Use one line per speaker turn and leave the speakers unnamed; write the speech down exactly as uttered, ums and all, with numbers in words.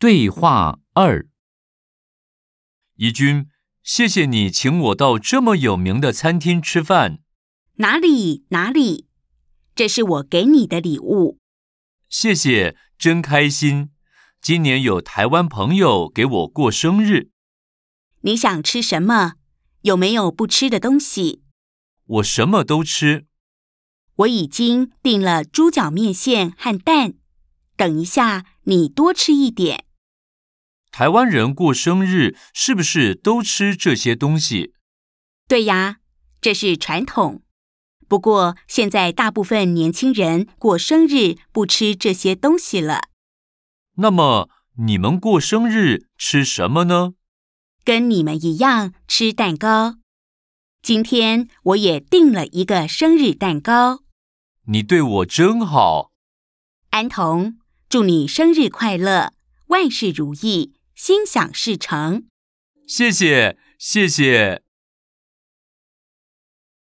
对话二。怡君，谢谢你请我到这么有名的餐厅吃饭。
哪里哪里，这是我给你的礼物。
谢谢，真开心。今年有台湾朋友给我过生日。
你想吃什么？有没有不吃的东西？
我什么都吃。
我已经订了猪脚面线和蛋，等一下你多吃一点。
台湾人过生日是不是都吃这些东西？
对呀，这是传统。不过现在大部分年轻人过生日不吃这些东西了。
那么你们过生日吃什么呢？
跟你们一样吃蛋糕。今天我也订了一个生日蛋糕。
你对我真好。
安童，祝你生日快乐，万事如意，心想事成。
谢谢，谢谢。